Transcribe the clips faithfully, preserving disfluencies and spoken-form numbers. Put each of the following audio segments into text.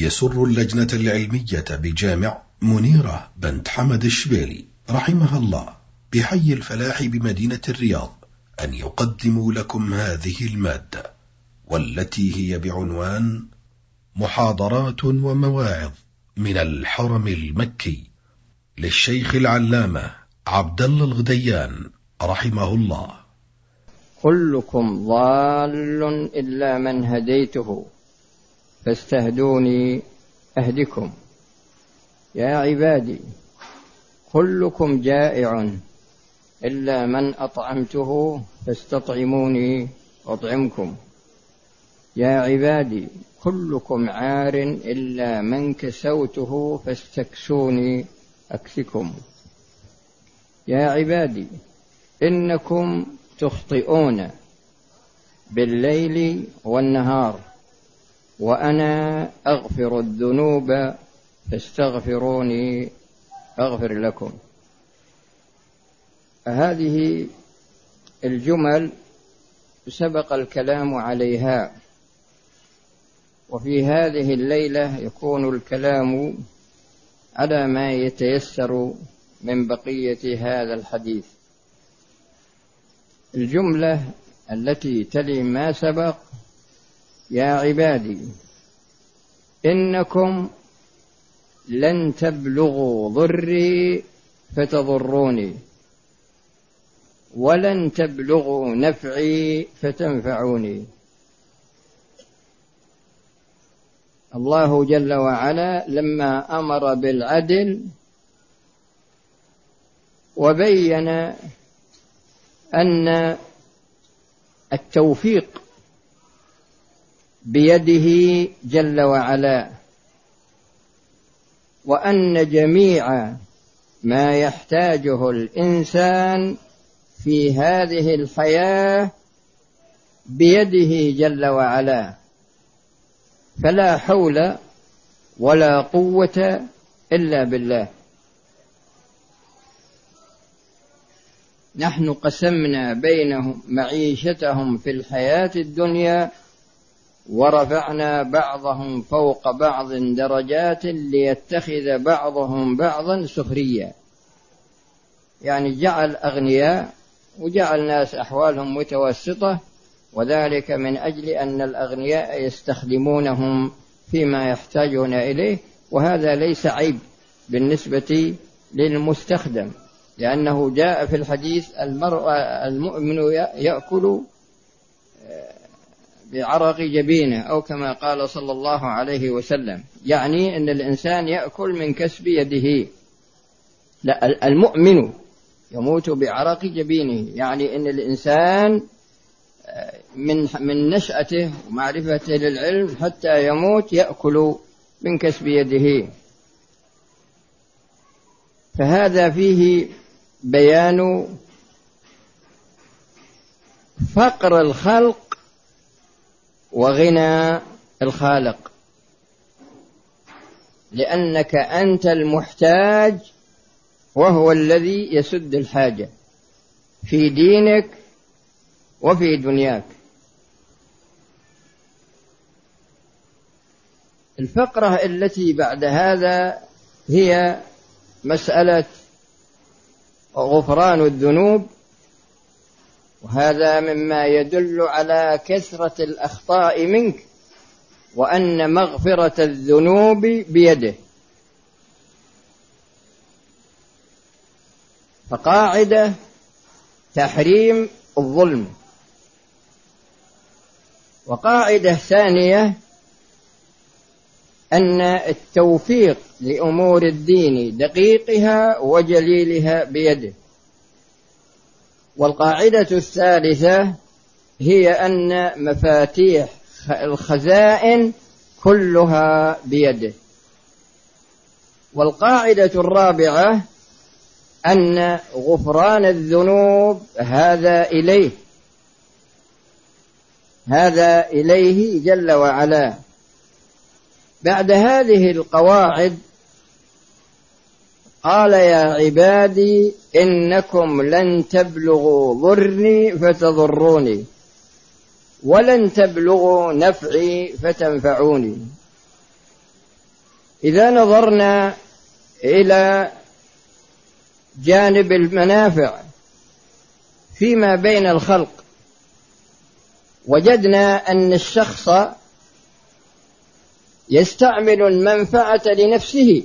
يسر اللجنة العلمية بجامع منيرة بنت حمد الشبيلي رحمها الله بحي الفلاح بمدينة الرياض أن يقدموا لكم هذه المادة، والتي هي بعنوان محاضرات ومواعظ من الحرم المكي للشيخ العلامة عبد الله الغديان رحمه الله. كلكم ضال إلا من هديته فاستهدوني أهدكم. يا عبادي كلكم جائع إلا من أطعمته فاستطعموني أطعمكم. يا عبادي كلكم عار إلا من كسوته فاستكسوني أكسكم. يا عبادي إنكم تخطئون بالليل والنهار وأنا أغفر الذنوب فاستغفروني أغفر لكم. هذه الجمل سبق الكلام عليها، وفي هذه الليلة يكون الكلام على ما يتيسر من بقية هذا الحديث. الجملة التي تلي ما سبق: يا عبادي إنكم لن تبلغوا ضري فتضروني ولن تبلغوا نفعي فتنفعوني. الله جل وعلا لما أمر بالعدل وبين أن التوفيق بيده جل وعلا، وأن جميع ما يحتاجه الإنسان في هذه الحياة بيده جل وعلا، فلا حول ولا قوة إلا بالله. نحن قسمنا بينهم معيشتهم في الحياة الدنيا ورفعنا بعضهم فوق بعض درجات ليتخذ بعضهم بعضا سخريا، يعني جعل أغنياء وجعل ناس أحوالهم متوسطة، وذلك من أجل أن الأغنياء يستخدمونهم فيما يحتاجون إليه، وهذا ليس عيب بالنسبة للمستخدم، لأنه جاء في الحديث: المؤمن يأكل بعرق جبينه، أو كما قال صلى الله عليه وسلم، يعني أن الإنسان يأكل من كسب يده. لا، المؤمن يموت بعرق جبينه، يعني أن الإنسان من من نشأته ومعرفته للعلم حتى يموت يأكل من كسب يده. فهذا فيه بيان فقر الخلق وغنى الخالق، لأنك أنت المحتاج وهو الذي يسد الحاجة في دينك وفي دنياك. الفقرة التي بعد هذا هي مسألة غفران الذنوب، وهذا مما يدل على كثرة الأخطاء منك، وأن مغفرة الذنوب بيده. فقاعدة تحريم الظلم، وقاعدة ثانية أن التوفيق لأمور الدين دقيقها وجليلها بيده. والقاعدة الثالثة هي أن مفاتيح الخزائن كلها بيده. والقاعدة الرابعة أن غفران الذنوب هذا إليه هذا إليه جل وعلا. بعد هذه القواعد قال: يا عبادي إنكم لن تبلغوا ضري فتضروني ولن تبلغوا نفعي فتنفعوني. إذا نظرنا إلى جانب المنافع فيما بين الخلق وجدنا أن الشخص يستعمل المنفعة لنفسه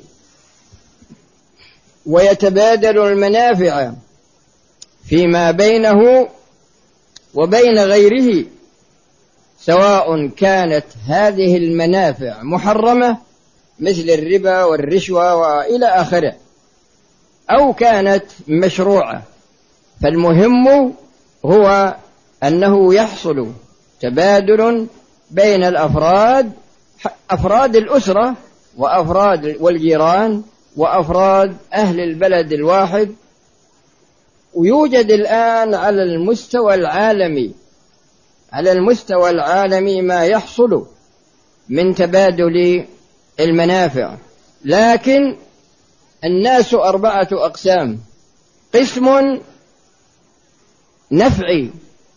ويتبادل المنافع فيما بينه وبين غيره، سواء كانت هذه المنافع محرمة مثل الربا والرشوة وإلى آخره أو كانت مشروعة، فالمهم هو أنه يحصل تبادل بين الأفراد، أفراد الأسرة وأفراد والجيران وأفراد أهل البلد الواحد. ويوجد الآن على المستوى العالمي على المستوى العالمي ما يحصل من تبادل المنافع، لكن الناس أربعة أقسام: قسم نفعي،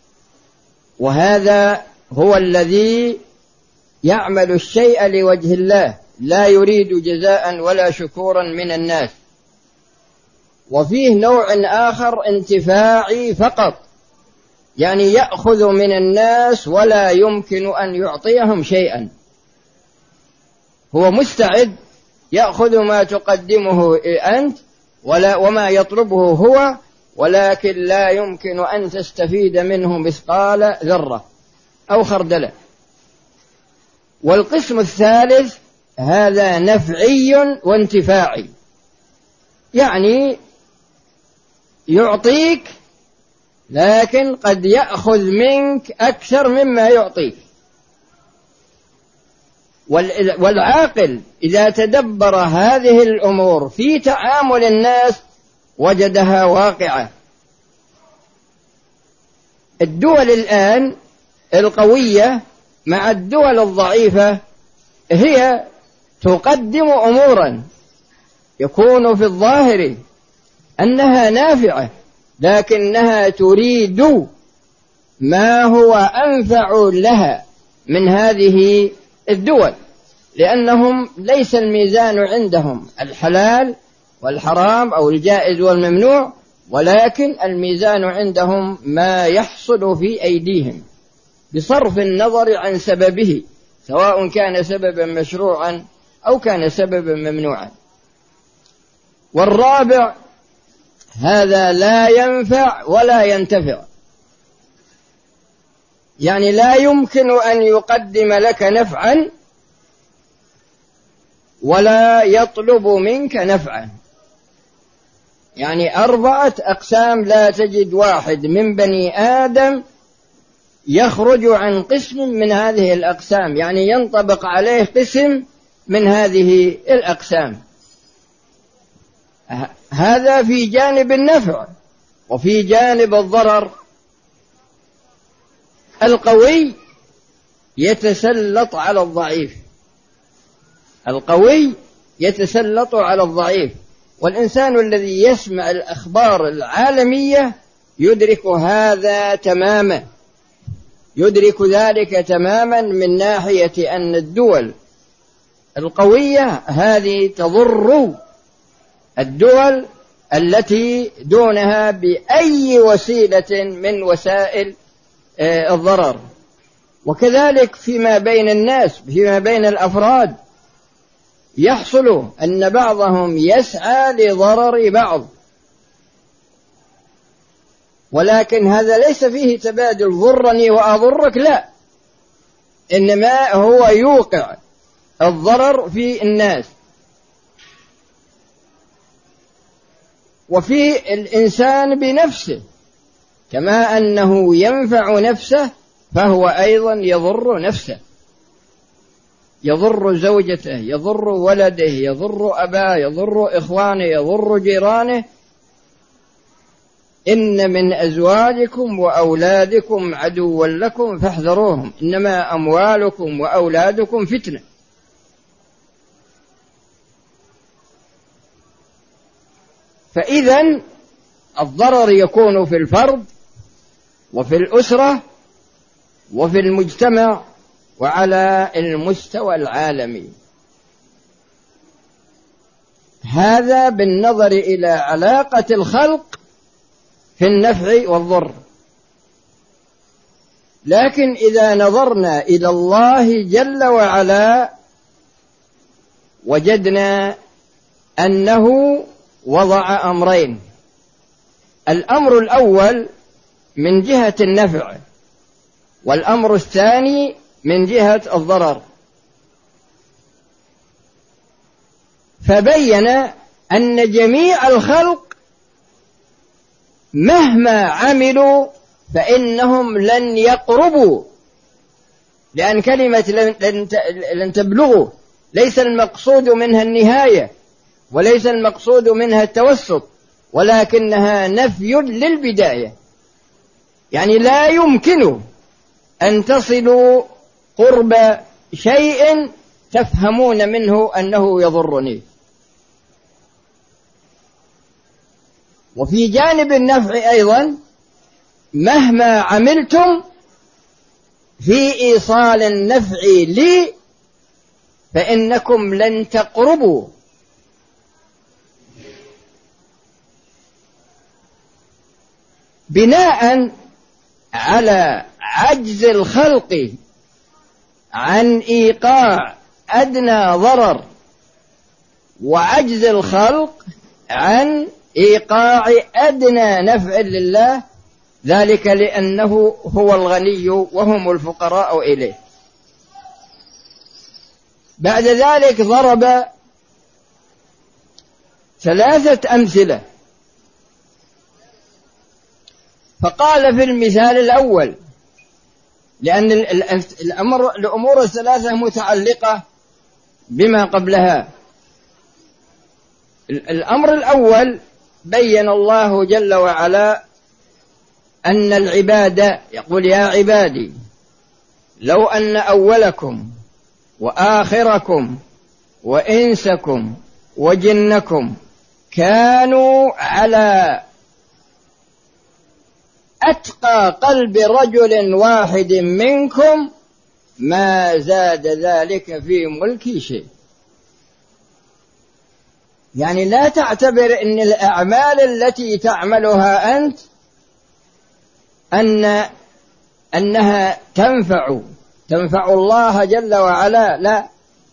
وهذا هو الذي يعمل الشيء لوجه الله لا يريد جزاء ولا شكورا من الناس. وفيه نوع آخر انتفاعي فقط، يعني يأخذ من الناس ولا يمكن أن يعطيهم شيئا، هو مستعد يأخذ ما تقدمه أنت ولا وما يطلبه هو، ولكن لا يمكن أن تستفيد منه مثقال ذرة أو خردلة. والقسم الثالث هذا نفعي وانتفاعي، يعني يعطيك لكن قد يأخذ منك أكثر مما يعطيك. والعاقل إذا تدبر هذه الأمور في تعامل الناس وجدها واقعة. الدول الآن القوية مع الدول الضعيفة هي تقدم أمورا يكون في الظاهر أنها نافعة، لكنها تريد ما هو أنفع لها من هذه الدول، لأنهم ليس الميزان عندهم الحلال والحرام أو الجائز والممنوع، ولكن الميزان عندهم ما يحصل في أيديهم بصرف النظر عن سببه، سواء كان سببا مشروعا أو كان سببا ممنوعا. والرابع هذا لا ينفع ولا ينتفع، يعني لا يمكن أن يقدم لك نفعا ولا يطلب منك نفعا. يعني أربعة أقسام لا تجد واحد من بني آدم يخرج عن قسم من هذه الأقسام، يعني ينطبق عليه قسم من هذه الأقسام. هذا في جانب النفع. وفي جانب الضرر القوي يتسلط على الضعيف، القوي يتسلط على الضعيف. والإنسان الذي يسمع الأخبار العالمية يدرك هذا تماما، يدرك ذلك تماما من ناحية أن الدول القوية هذه تضر الدول التي دونها بأي وسيلة من وسائل الضرر. وكذلك فيما بين الناس، فيما بين الأفراد، يحصل أن بعضهم يسعى لضرر بعض، ولكن هذا ليس فيه تبادل ضرني وأضرك، لا، إنما هو يوقع الضرر في الناس. وفي الإنسان بنفسه، كما أنه ينفع نفسه فهو أيضا يضر نفسه، يضر زوجته، يضر ولده، يضر أباه، يضر إخوانه، يضر جيرانه. إن من أزواجكم وأولادكم عدوا لكم فاحذروهم، إنما أموالكم وأولادكم فتنة. فإذن الضرر يكون في الفرد وفي الأسرة وفي المجتمع وعلى المستوى العالمي. هذا بالنظر إلى علاقة الخلق في النفع والضر. لكن إذا نظرنا إلى الله جل وعلا وجدنا أنه وضع أمرين: الأمر الأول من جهة النفع، والأمر الثاني من جهة الضرر. فبين أن جميع الخلق مهما عملوا فإنهم لن يقربوا، لأن كلمة لن تبلغوا ليس المقصود منها النهاية، وليس المقصود منها التوسط، ولكنها نفي للبداية. يعني لا يمكن أن تصلوا قرب شيء تفهمون منه أنه يضرني. وفي جانب النفع أيضا مهما عملتم في إيصال النفع لي فإنكم لن تقربوا. بناء على عجز الخلق عن إيقاع أدنى ضرر، وعجز الخلق عن إيقاع أدنى نفع لله، ذلك لأنه هو الغني وهم الفقراء إليه. بعد ذلك ضرب ثلاثة أمثلة، فقال في المثال الأول، لأن الأمر الأمور الثلاثة متعلقة بما قبلها. الأمر الأول بين الله جل وعلا أن العباد، يقول: يا عبادي لو أن أولكم وآخركم وإنسكم وجنكم كانوا على أتقى قلب رجل واحد منكم ما زاد ذلك في ملكي شيء. يعني لا تعتبر أن الأعمال التي تعملها أنت أن أنها تنفع تنفع الله جل وعلا، لا،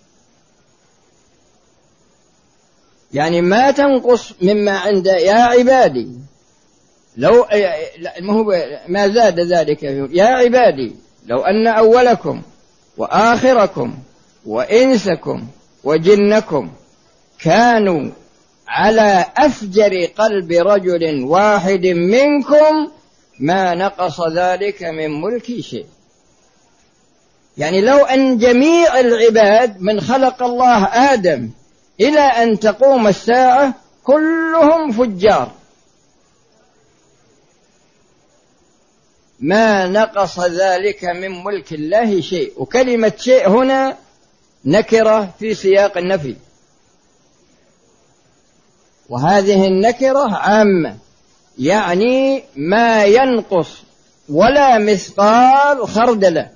يعني ما تنقص مما عند يا عبادي لو ما زاد ذلك. يا عبادي لو أن أولكم وآخركم وإنسكم وجنكم كانوا على أفجر قلب رجل واحد منكم ما نقص ذلك من ملكي شيء. يعني لو أن جميع العباد من خلق الله آدم إلى أن تقوم الساعة كلهم فجار ما نقص ذلك من ملك الله شيء. وكلمة شيء هنا نكرة في سياق النفي، وهذه النكرة عامة، يعني ما ينقص ولا مثقال خردلة.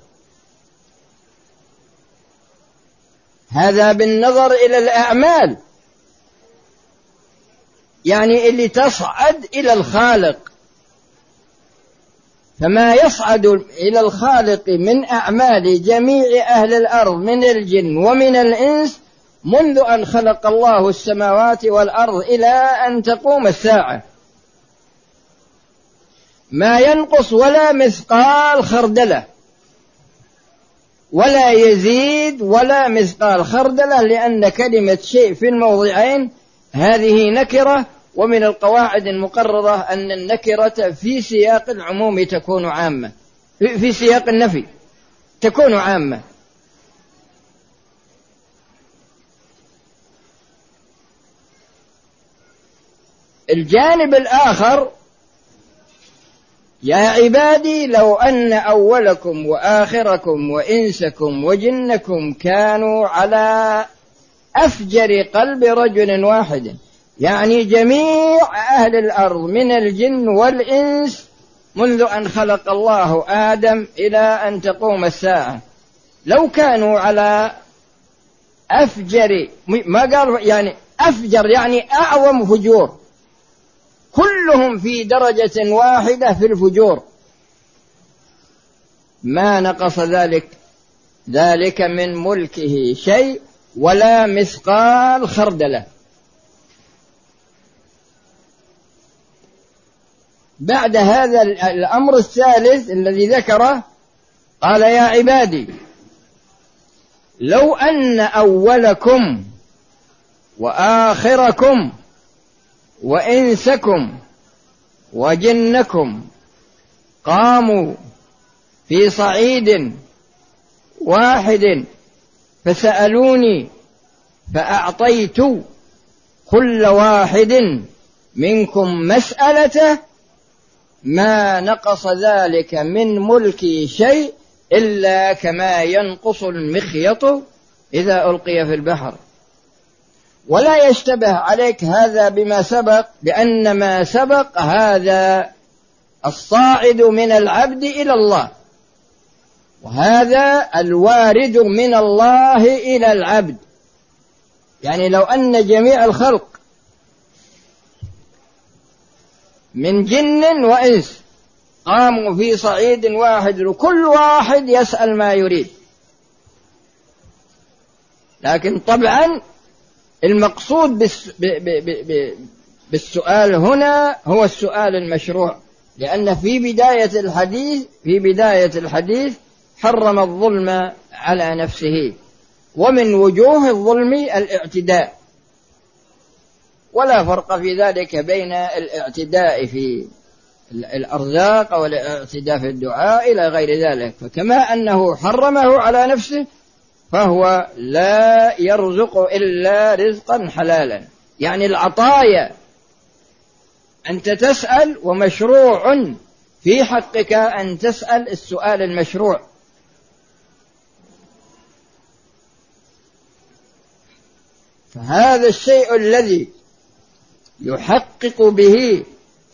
هذا بالنظر إلى الأعمال، يعني اللي تصعد إلى الخالق. فما يصعد إلى الخالق من أعمال جميع أهل الأرض من الجن ومن الإنس منذ أن خلق الله السماوات والأرض إلى أن تقوم الساعة ما ينقص ولا مثقال خردلة، ولا يزيد ولا مثقال خردلة، لأن كلمة شيء في الموضعين هذه نكرة. ومن القواعد المقررة أن النكرة في سياق العموم تكون عامة، في سياق النفي تكون عامة. الجانب الآخر: يا عبادي لو أن أولكم وآخركم وإنسكم وجنكم كانوا على أفجر قلب رجل واحد، يعني جميع أهل الأرض من الجن والإنس منذ أن خلق الله آدم إلى أن تقوم الساعة لو كانوا على أفجر، ما قال يعني أفجر يعني أعظم فجور، كلهم في درجة واحدة في الفجور، ما نقص ذلك ذلك من ملكه شيء ولا مثقال خردلة. بعد هذا الأمر الثالث الذي ذكره قال: يا عبادي لو أن أولكم وآخركم وإنسكم وجنكم قاموا في صعيد واحد فسألوني فأعطيت كل واحد منكم مسألته ما نقص ذلك من ملكي شيء إلا كما ينقص المخيط إذا ألقي في البحر. ولا يشتبه عليك هذا بما سبق، بأن ما سبق هذا الصاعد من العبد إلى الله، وهذا الوارد من الله إلى العبد. يعني لو أن جميع الخلق من جن وإنس قاموا في صعيد واحد وكل واحد يسأل ما يريد، لكن طبعا المقصود بالسؤال هنا هو السؤال المشروع، لأن في بداية الحديث في بداية الحديث حرم الظلم على نفسه، ومن وجوه الظلم الاعتداء، ولا فرق في ذلك بين الاعتداء في الأرزاق والاعتداء في الدعاء إلى غير ذلك. فكما أنه حرمه على نفسه فهو لا يرزق إلا رزقا حلالا. يعني العطايا أنت تسأل، ومشروع في حقك أن تسأل السؤال المشروع. فهذا الشيء الذي يحقق به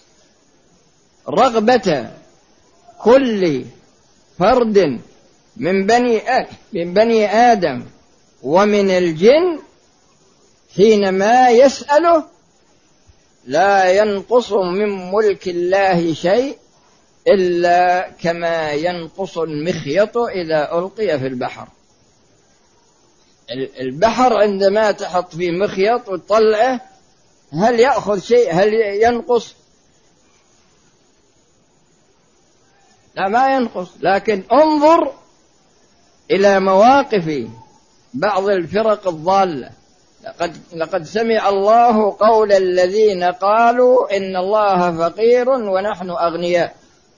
رغبة كل فرد من بني من بني آدم ومن الجن حينما يسأله لا ينقص من ملك الله شيء إلا كما ينقص المخيط إذا ألقي في البحر. البحر عندما تحط فيه مخيط وتطلعه هل يأخذ شيء؟ هل ينقص؟ لا، ما ينقص. لكن انظر إلى مواقف بعض الفرق الضالة. لقد, لقد سمع الله قول الذين قالوا إن الله فقير ونحن أغنياء،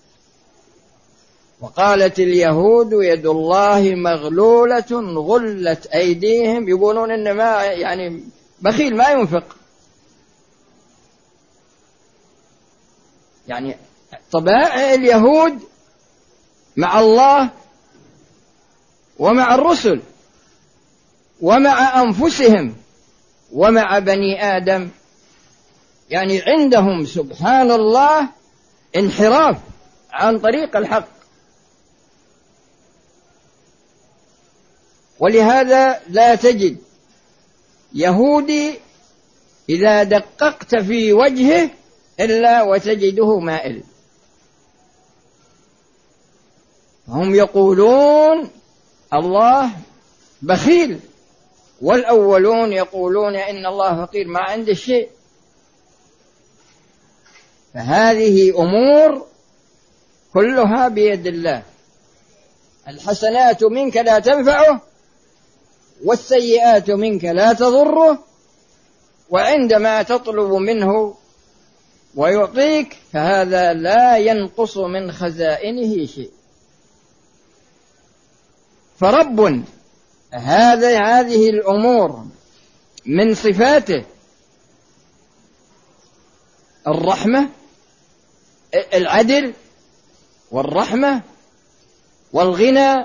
وقالت اليهود يد الله مغلولة غلت أيديهم، يقولون إن ما يعني بخيل ما ينفق. يعني طبائع اليهود مع الله ومع الرسل ومع أنفسهم ومع بني آدم، يعني عندهم سبحان الله انحراف عن طريق الحق. ولهذا لا تجد يهودي إذا دققت في وجهه إلا وتجده مائل. هم يقولون الله بخيل، والأولون يقولون إن الله فقير ما عنده شيء. فهذه أمور كلها بيد الله. الحسنات منك لا تنفعه والسيئات منك لا تضره، وعندما تطلب منه ويعطيك فهذا لا ينقص من خزائنه شيء. فرب هذا هذه الأمور من صفاته الرحمة، العدل والرحمة والغنى.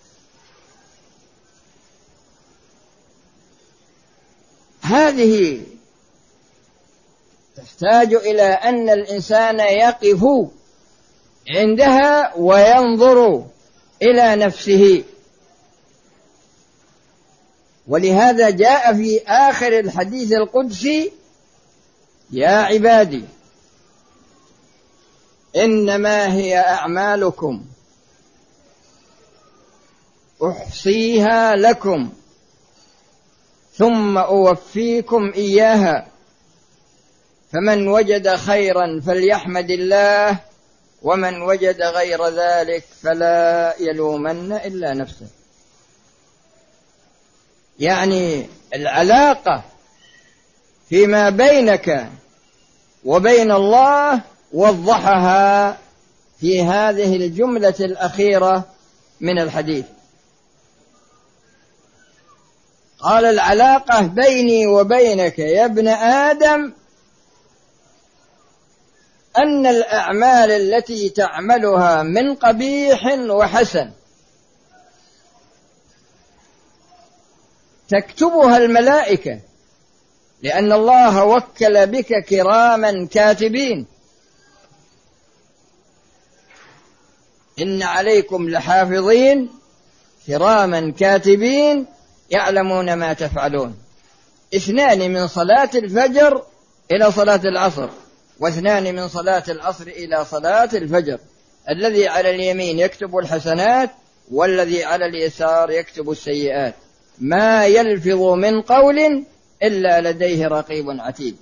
هذه تحتاج إلى أن الإنسان يقف عندها وينظر إلى نفسه ولهذا جاء في آخر الحديث القدسي: يا عبادي إنما هي أعمالكم أحصيها لكم ثم أوفيكم إياها، فمن وجد خيرا فليحمد الله، ومن وجد غير ذلك فلا يلومن إلا نفسه. يعني العلاقة فيما بينك وبين الله وضحها في هذه الجملة الأخيرة من الحديث. قال: العلاقة بيني وبينك يا ابن آدم أن الأعمال التي تعملها من قبيح وحسن تكتبها الملائكة، لأن الله وكل بك كراما كاتبين: إن عليكم لحافظين كراما كاتبين يعلمون ما تفعلون. اثنان من صلاة الفجر إلى صلاة العصر، واثنان من صلاة العصر إلى صلاة الفجر. الذي على اليمين يكتب الحسنات، والذي على اليسار يكتب السيئات. ما يلفظ من قول إلا لديه رقيب عتيد.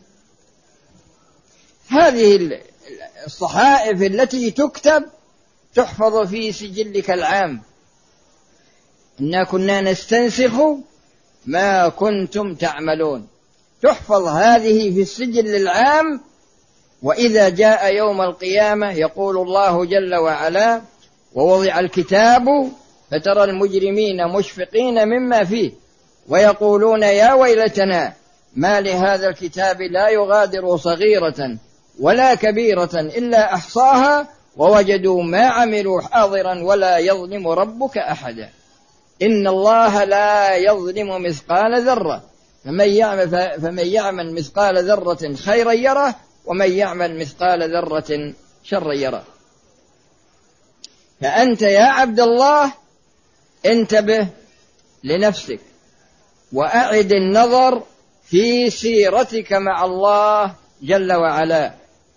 هذه الصحائف التي تكتب تحفظ في سجلك العام. إنا كنا نستنسخ ما كنتم تعملون. تحفظ هذه في السجل العام، وإذا جاء يوم القيامة يقول الله جل وعلا: ووضع الكتاب فترى المجرمين مشفقين مما فيه ويقولون يا ويلتنا ما لهذا الكتاب لا يغادر صغيرة ولا كبيرة إلا أحصاها ووجدوا ما عملوا حاضرا ولا يظلم ربك أحدا. إن الله لا يظلم مثقال ذرة، فمن يعمل, فمن يعمل مثقال ذرة خيرا يره، ومن يعمل مثقال ذرة شرا يره. فأنت يا عبد الله انتبه لنفسك، وأعد النظر في سيرتك مع الله جل وعلا.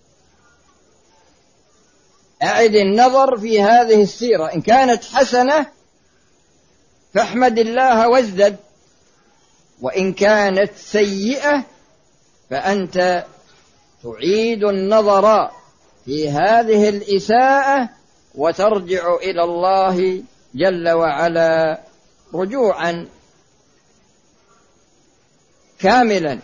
أعد النظر في هذه السيرة، إن كانت حسنة فاحمد الله وازدد، وإن كانت سيئة فأنت تعيد النظر في هذه الإساءة وترجع إلى الله جل وعلا رجوعا كاملا.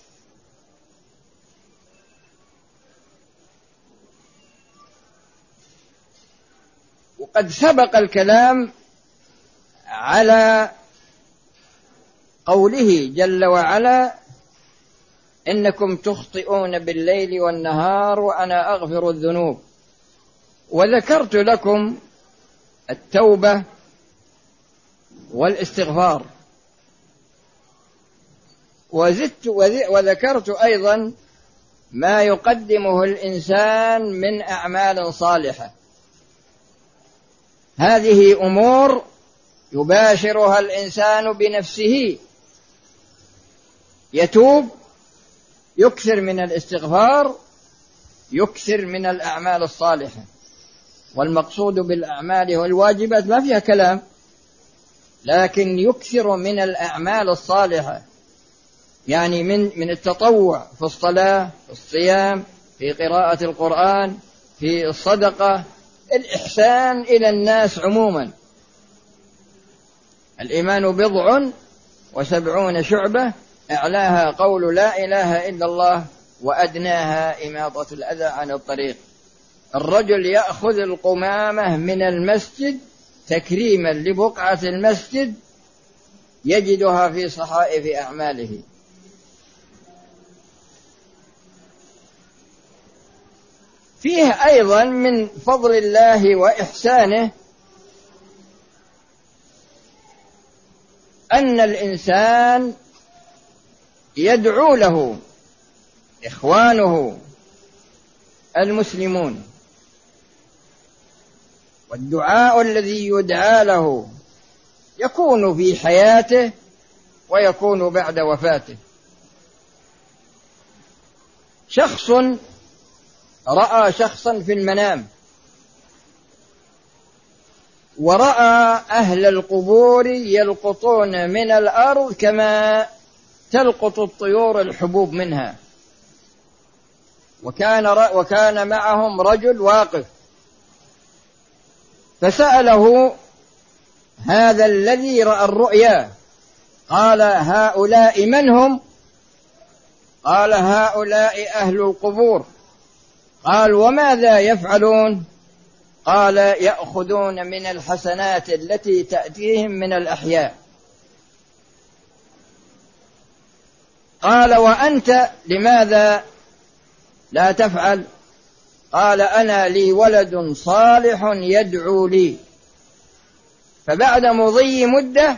وقد سبق الكلام على قوله جل وعلا: إنكم تخطئون بالليل والنهار وأنا أغفر الذنوب. وذكرت لكم التوبة والاستغفار، وزدت وذكرت أيضا ما يقدمه الإنسان من أعمال صالحة. هذه أمور يباشرها الإنسان بنفسه، يتوب، يكثر من الاستغفار، يكثر من الأعمال الصالحة. والمقصود بالأعمال والواجبات ما فيها كلام، لكن يكثر من الأعمال الصالحة، يعني من من التطوع في الصلاة، في الصيام، في قراءة القرآن، في الصدقة، الإحسان إلى الناس عموما. الإيمان بضع وسبعون شعبة، أعلاها قول لا إله إلا الله، وأدناها إماطة الأذى عن الطريق. الرجل يأخذ القمامة من المسجد تكريما لبقعة المسجد يجدها في صحائف أعماله. فيه أيضا من فضل الله وإحسانه أن الإنسان يدعو له إخوانه المسلمون، والدعاء الذي يدعى له يكون في حياته ويكون بعد وفاته. شخص رأى شخصا في المنام، ورأى أهل القبور يلقطون من الأرض كما تلقط الطيور الحبوب منها، وكان وكان معهم رجل واقف، فسأله هذا الذي رأى الرؤيا، قال هؤلاء من هم؟ قال هؤلاء أهل القبور. قال وماذا يفعلون؟ قال يأخذون من الحسنات التي تأتيهم من الأحياء. قال وأنت لماذا لا تفعل؟ قال أنا لي ولد صالح يدعو لي. فبعد مضي مدة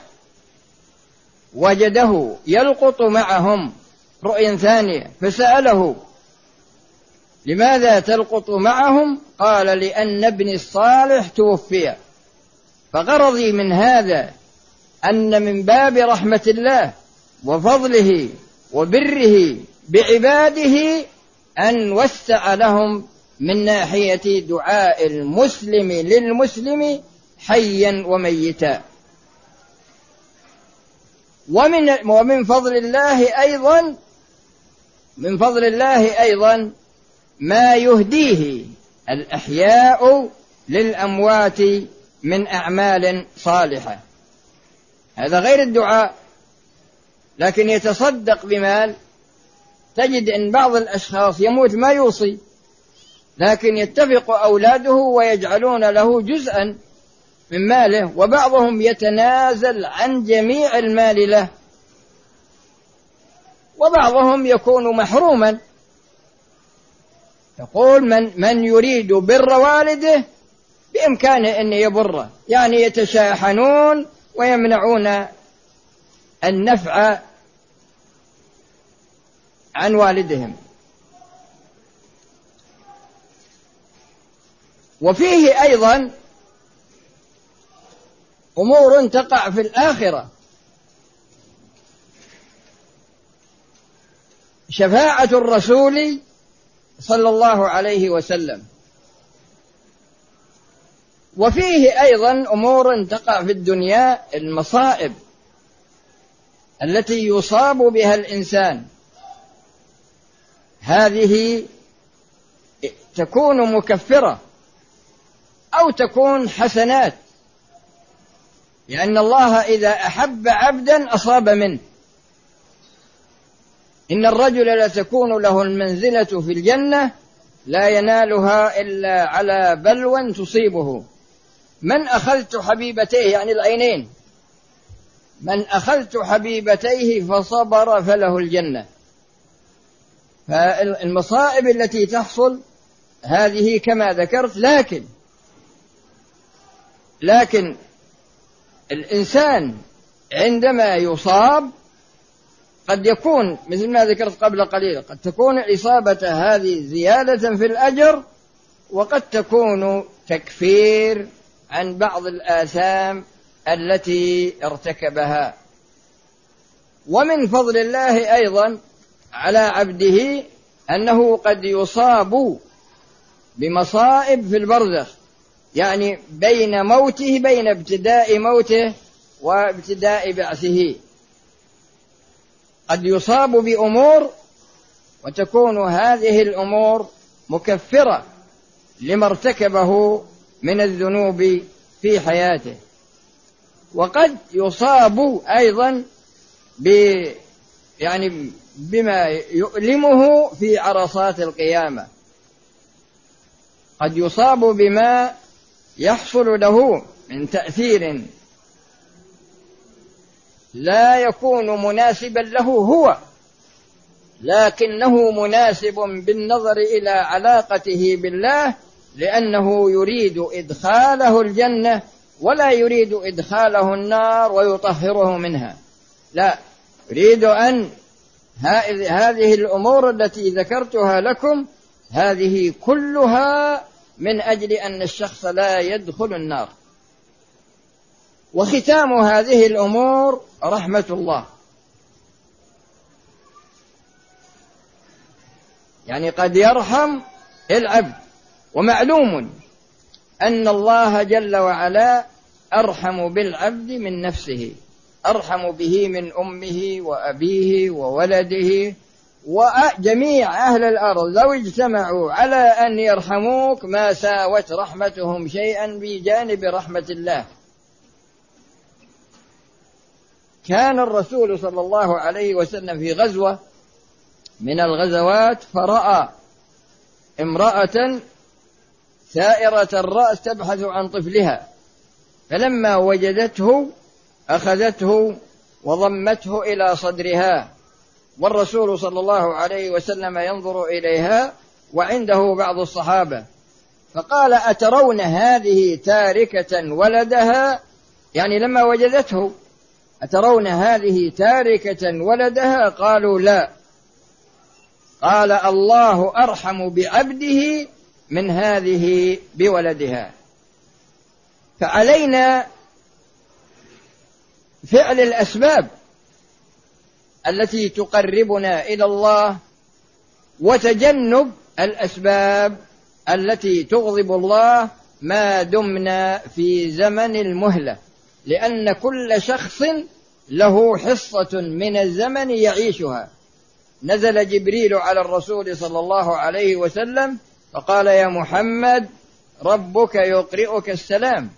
وجده يلقط معهم رؤيا ثانية، فسأله لماذا تلقط معهم؟ قال لأن ابني الصالح توفي. فغرضي من هذا أن من باب رحمة الله وفضله وبره بعباده أن وسع لهم من ناحية دعاء المسلم للمسلم حيا وميتا. ومن ومن فضل الله أيضا من فضل الله أيضا ما يهديه الأحياء للأموات من أعمال صالحة، هذا غير الدعاء، لكن يتصدق بمال. تجد أن بعض الأشخاص يموت ما يوصي، لكن يتفق أولاده ويجعلون له جزءا من ماله، وبعضهم يتنازل عن جميع المال له، وبعضهم يكون محروما. يقول من, من يريد بر والده بإمكانه أن يبره، يعني يتشاحنون ويمنعون النفع عن والدهم. وفيه أيضا أمور تقع في الآخرة، شفاعة الرسول صلى الله عليه وسلم. وفيه أيضا أمور تقع في الدنيا، المصائب التي يصاب بها الإنسان، هذه تكون مكفرة أو تكون حسنات، لأن الله إذا أحب عبدا أصاب منه. إن الرجل لتكون له المنزلة في الجنة لا ينالها إلا على بلوى تصيبه. من أخذت حبيبتيه يعني العينين، من أخذت حبيبتيه فصبر فله الجنة. فالمصائب التي تحصل هذه كما ذكرت، لكن لكن الإنسان عندما يصاب قد يكون مثل ما ذكرت قبل قليل، قد تكون إصابة هذه زيادة في الأجر، وقد تكون تكفير عن بعض الآثام التي ارتكبها. ومن فضل الله أيضا على عبده أنه قد يصاب بمصائب في البرزخ، يعني بين موته بين ابتداء موته وابتداء بعثه، قد يصاب بأمور وتكون هذه الأمور مكفرة لما ارتكبه من الذنوب في حياته. وقد يصاب أيضا ب يعني بما يؤلمه في عرصات القيامة، قد يصاب بما يحصل له من تأثير لا يكون مناسبا له هو، لكنه مناسب بالنظر إلى علاقته بالله، لأنه يريد إدخاله الجنة ولا يريد إدخاله النار ويطهره منها، لا، يريد أن هذه الأمور التي ذكرتها لكم هذه كلها من أجل أن الشخص لا يدخل النار. وختام هذه الأمور رحمة الله، يعني قد يرحم العبد. ومعلوم أن الله جل وعلا أرحم بالعبد من نفسه، أرحم به من أمه وأبيه وولده وجميع أهل الأرض لو اجتمعوا على أن يرحموك ما ساوت رحمتهم شيئا بجانب رحمة الله. كان الرسول صلى الله عليه وسلم في غزوة من الغزوات فرأى امرأة ثائرة الرأس تبحث عن طفلها، فلما وجدته أخذته وضمته إلى صدرها، والرسول صلى الله عليه وسلم ينظر إليها وعنده بعض الصحابة، فقال: أترون هذه تاركة ولدها؟ يعني لما وجدته: أترون هذه تاركة ولدها؟ قالوا: لا. قال: الله أرحم بعبده من هذه بولدها. فعلينا فعل الأسباب التي تقربنا إلى الله، وتجنب الأسباب التي تغضب الله ما دمنا في زمن المهلة، لأن كل شخص له حصة من الزمن يعيشها. نزل جبريل على الرسول صلى الله عليه وسلم فقال: يا محمد ربك يقرئك السلام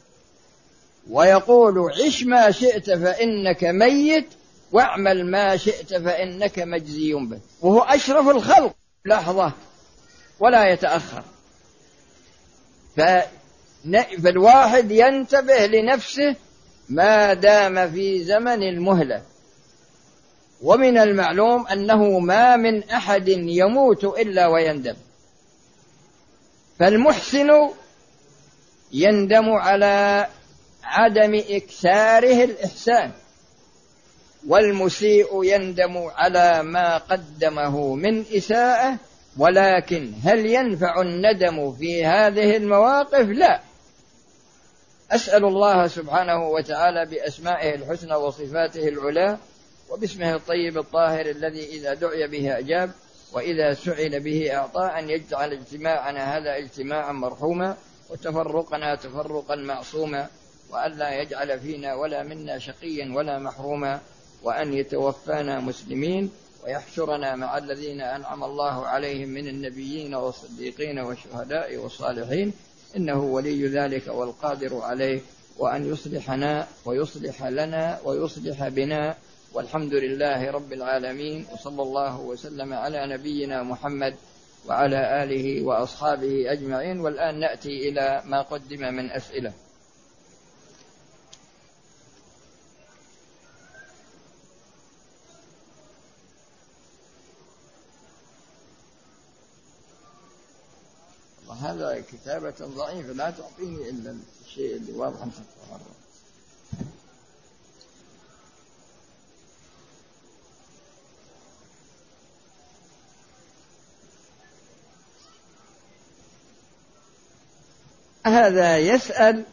ويقول: عش ما شئت فإنك ميت واعمل ما شئت فإنك مجزي به، وهو أشرف الخلق لحظة ولا يتأخر. فالواحد ينتبه لنفسه ما دام في زمن المهلة. ومن المعلوم أنه ما من أحد يموت إلا ويندم، فالمحسن يندم على عدم إكثاره الإحسان، والمسيء يندم على ما قدمه من إساءة. ولكن هل ينفع الندم في هذه المواقف؟ لا. أسأل الله سبحانه وتعالى بأسمائه الحسنى وصفاته العلى وباسمه الطيب الطاهر الذي إذا دعي به أجاب وإذا سئل به أعطى، أن يجعل اجتماعنا هذا اجتماعا مرحوما وتفرقنا تفرقا معصوما، وأن لا يجعل فينا ولا منا شقيا ولا محروما، وأن يتوفانا مسلمين ويحشرنا مع الذين أنعم الله عليهم من النبيين والصديقين والشهداء والصالحين، إنه ولي ذلك والقادر عليه، وأن يصلحنا ويصلح لنا ويصلح بنا، والحمد لله رب العالمين. وصلى الله وسلم على نبينا محمد وعلى آله وأصحابه أجمعين. والآن نأتي إلى ما قدم من أسئلة. هذا كتابة ضعيفة لا تعطيني إلا الشيء اللي واضح. هذا يسأل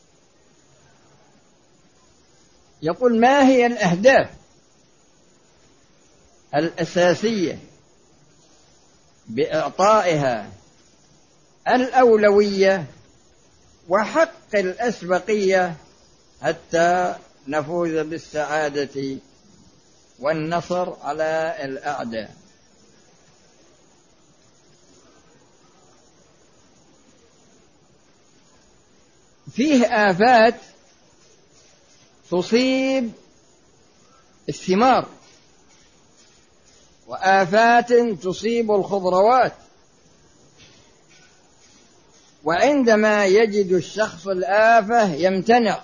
يقول: ما هي الأهداف الأساسية بإعطائها الأولوية وحق الأسبقية حتى نفوز بالسعادة والنصر على الأعداء؟ فيه آفات تصيب الثمار، وآفات تصيب الخضروات، وعندما يجد الشخص الآفة يمتنع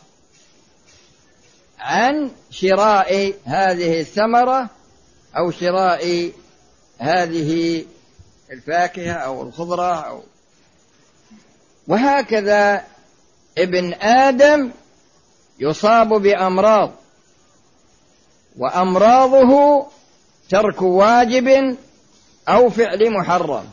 عن شراء هذه الثمرة أو شراء هذه الفاكهة أو الخضرة أو وهكذا. ابن آدم يصاب بأمراض، وأمراضه ترك واجب أو فعل محرم.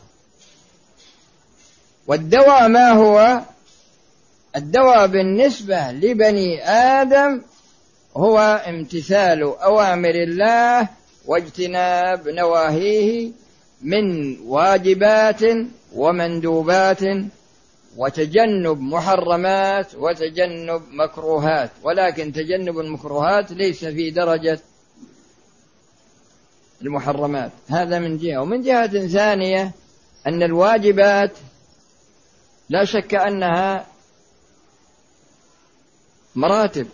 والدواء ما هو؟ الدواء بالنسبة لبني آدم هو امتثال أوامر الله واجتناب نواهيه، من واجبات ومندوبات وتجنب محرمات وتجنب مكروهات، ولكن تجنب المكروهات ليس في درجة المحرمات. هذا من جهة. ومن جهة ثانية أن الواجبات لا شك أنها مراتب،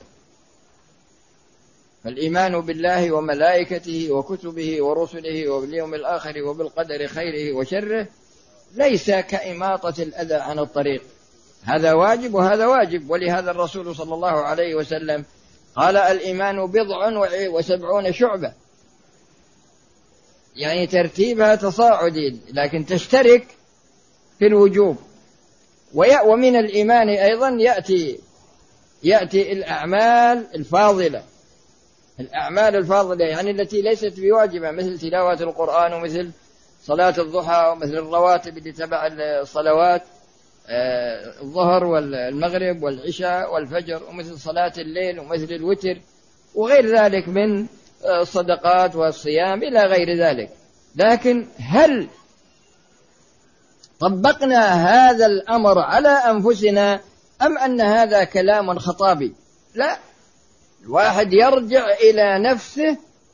فالإيمان بالله وملائكته وكتبه ورسله وباليوم الآخر وبالقدر خيره وشره ليس كإماطة الأذى عن الطريق، هذا واجب وهذا واجب. ولهذا الرسول صلى الله عليه وسلم قال الإيمان بضع وسبعون شعبة، يعني ترتيبها تصاعدي لكن تشترك في الوجوب. ومن الإيمان أيضا يأتي يأتي الأعمال الفاضلة، الأعمال الفاضلة يعني التي ليست بواجبة، مثل تلاوة القرآن ومثل صلاة الضحى ومثل الرواتب اللي تبع الصلوات الظهر والمغرب والعشاء والفجر، ومثل صلاة الليل ومثل الوتر وغير ذلك من الصدقات والصيام إلى غير ذلك. لكن هل طبقنا هذا الأمر على أنفسنا أم أن هذا كلام خطابي؟ لا، الواحد يرجع إلى نفسه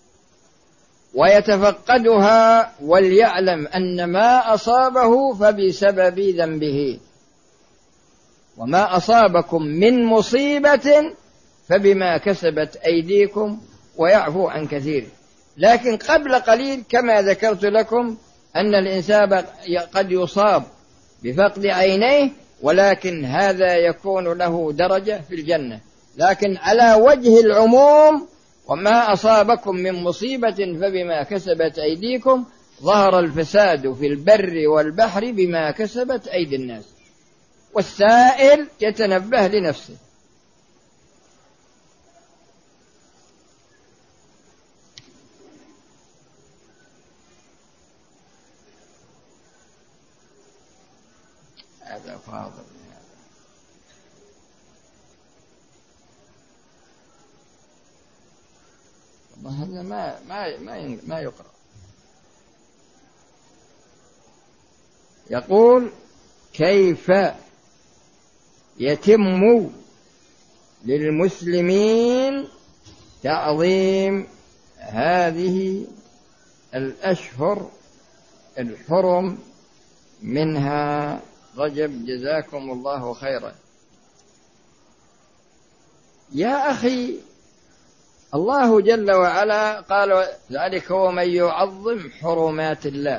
ويتفقدها وليعلم أن ما أصابه فبسبب ذنبه، وما أصابكم من مصيبة فبما كسبت أيديكم ويعفو عن كثير. لكن قبل قليل كما ذكرت لكم أن الإنسان قد يصاب بفقد عينيه، ولكن هذا يكون له درجة في الجنة. لكن على وجه العموم وما أصابكم من مصيبة فبما كسبت أيديكم ظهر الفساد في البر والبحر بما كسبت أيدي الناس، والسائل يتنبه لنفسه. هذا فاضل. هذا ما ما ما ما يقرأ. يقول كيف يتم للمسلمين تعظيم هذه الأشهر الحرم منها رجب، جزاكم الله خيرا. يا أخي، الله جل وعلا قال ذلك ومن يعظم حرمات الله،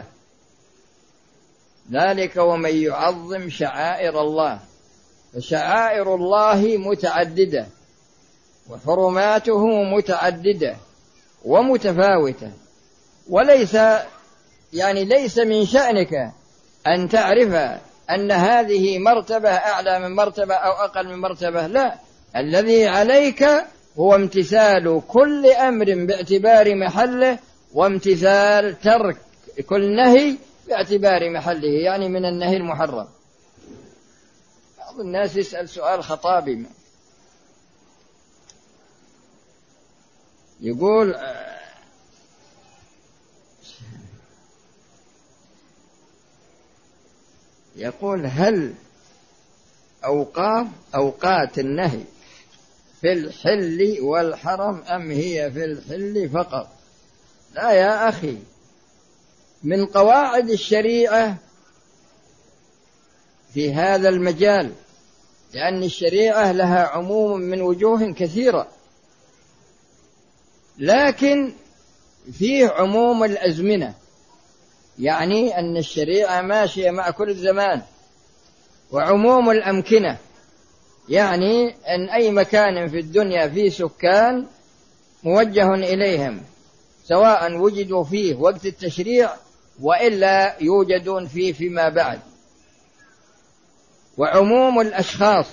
ذلك ومن يعظم شعائر الله. فشعائر الله متعددة وحرماته متعددة ومتفاوتة، وليس يعني ليس من شأنك أن تعرف أن هذه مرتبة أعلى من مرتبة أو أقل من مرتبة، لا، الذي عليك هو امتثال كل أمر باعتبار محله، وامتثال ترك كل نهي باعتبار محله، يعني من النهي المحرم. بعض الناس يسأل سؤال خطابي، يقول يقول هل أوقات أوقات النهي في الحل والحرم أم هي في الحل فقط؟ لا يا أخي، من قواعد الشريعة في هذا المجال، لأن الشريعة لها عموم من وجوه كثيرة، لكن فيه عموم الأزمنة، يعني أن الشريعة ماشية مع كل زمان. وعموم الأمكنة، يعني أن أي مكان في الدنيا فيه سكان موجه إليهم، سواء وجدوا فيه وقت التشريع وإلا يوجدون فيه فيما بعد. وعموم الأشخاص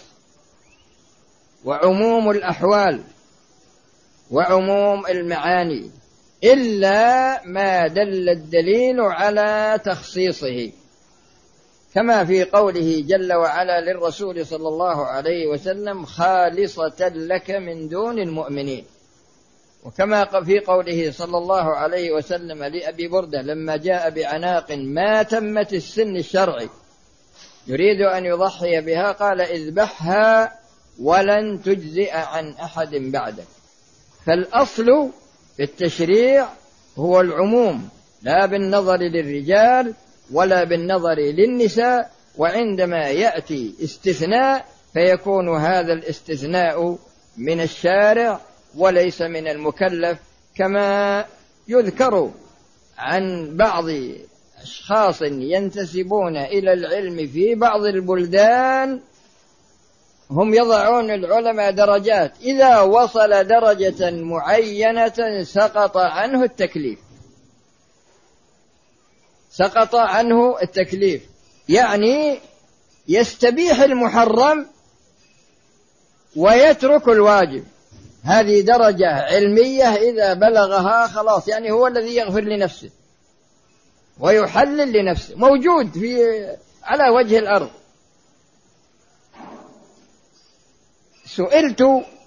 وعموم الأحوال وعموم المعاني، إلا ما دل الدليل على تخصيصه، كما في قوله جل وعلا للرسول صلى الله عليه وسلم خالصة لك من دون المؤمنين. وكما في قوله صلى الله عليه وسلم لأبي بردة لما جاء بعناق ما تمت السن الشرعي يريد أن يضحي بها قال اذبحها ولن تجزئ عن أحد بعدك. فالأصل في التشريع هو العموم لا بالنظر للرجال ولا بالنظر للنساء، وعندما يأتي استثناء فيكون هذا الاستثناء من الشارع وليس من المكلف، كما يذكر عن بعض أشخاص ينتسبون إلى العلم في بعض البلدان هم يضعون العلماء درجات، إذا وصل درجة معينة سقط عنه التكليف، سقط عنه التكليف، يعني يستبيح المحرم ويترك الواجب. هذه درجة علمية إذا بلغها خلاص، يعني هو الذي يغفر لنفسه ويحلل لنفسه، موجود في على وجه الأرض. سئلت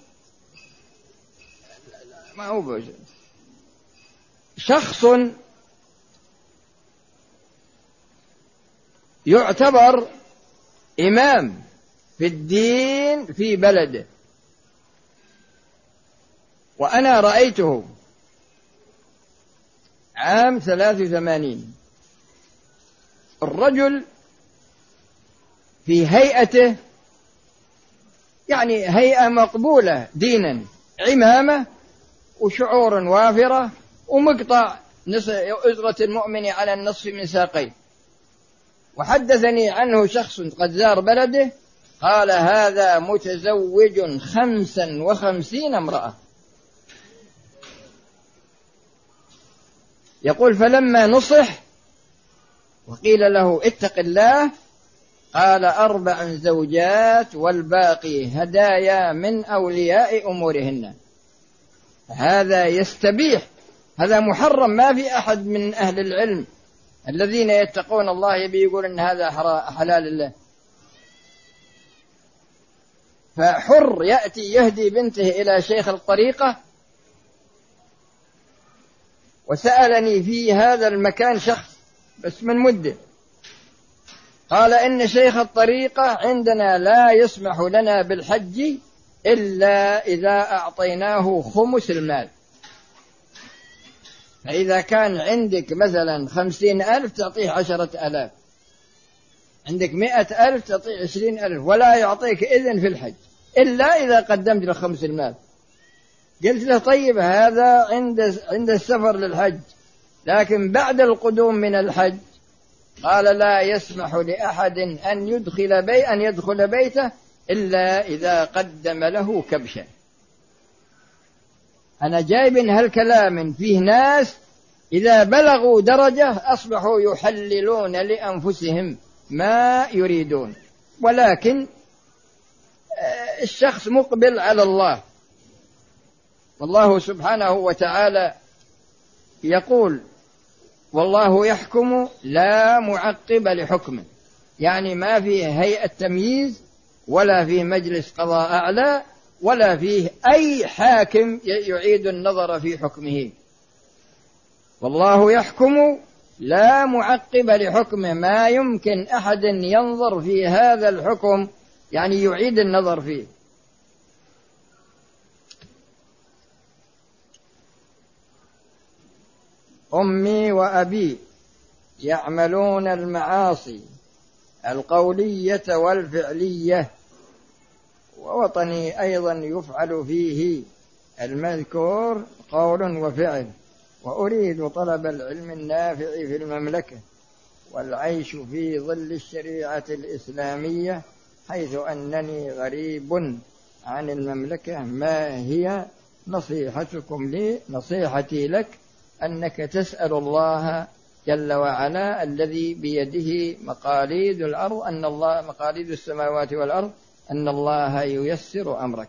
ما هو شخص يعتبر إمام في الدين في بلده، وأنا رأيته عام ثلاث وثمانين، الرجل في هيئته يعني هيئة مقبولة دينا، عمامة وشعور وافرة ومقطع أجرة المؤمن على النصف من ساقيه. وحدثني عنه شخص قد زار بلده قال هذا متزوج خمسا وخمسين امرأة. يقول فلما نصح وقيل له اتق الله قال أربع زوجات والباقي هدايا من أولياء أمورهن. هذا يستبيح، هذا محرم، ما في أحد من أهل العلم الذين يتقون الله يبي يقول إن هذا حلال الله. فحر يأتي يهدي بنته إلى شيخ الطريقة، وسألني في هذا المكان شخص بس من مدة قال إن شيخ الطريقة عندنا لا يسمح لنا بالحج إلا إذا أعطيناه خمس المال. فإذا كان عندك مثلا خمسين ألف تعطيه عشرة ألاف، عندك مئة ألف تعطيه عشرين ألف، ولا يعطيك إذن في الحج إلا إذا قدمت له خمس المال. قلت له طيب هذا عند عند السفر للحج، لكن بعد القدوم من الحج قال لا يسمح لأحد أن يدخل بي أن يدخل بيته إلا إذا قدم له كبشا. أنا جايب هالكلام فيه ناس إذا بلغوا درجة أصبحوا يحللون لأنفسهم ما يريدون، ولكن الشخص مقبل على الله، والله سبحانه وتعالى يقول والله يحكم لا معقب لحكمه، يعني ما فيه هيئة تمييز ولا فيه مجلس قضاء أعلى ولا فيه أي حاكم يعيد النظر في حكمه. والله يحكم لا معقب لحكمه، ما يمكن أحد ينظر في هذا الحكم يعني يعيد النظر فيه. أمي وأبي يعملون المعاصي القولية والفعلية، ووطني أيضا يفعل فيه المذكور قول وفعل، وأريد طلب العلم النافع في المملكة والعيش في ظل الشريعة الإسلامية، حيث أنني غريب عن المملكة. ما هي نصيحتكم لي؟ نصيحتي لك أنك تسأل الله جل وعلا الذي بيده مقاليد الأرض، أن الله مقاليد السماوات والأرض، أن الله ييسر أمرك.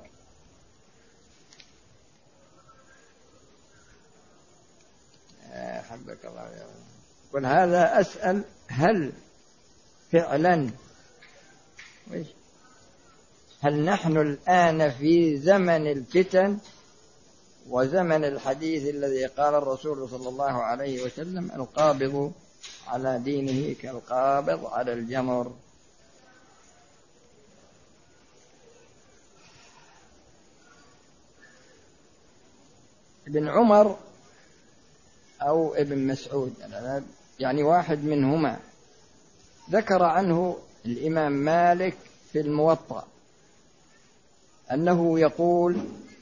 حبك الله يا رب. قل هذا أسأل هل فعلا هل نحن الآن في زمن الفتن وزمن الحديث الذي قال الرسول صلى الله عليه وسلم: القابض على دينه كالقابض على الجمر. ابن عمر أو ابن مسعود يعني واحد منهما ذكر عنه الإمام مالك في الموطأ أنه يقول: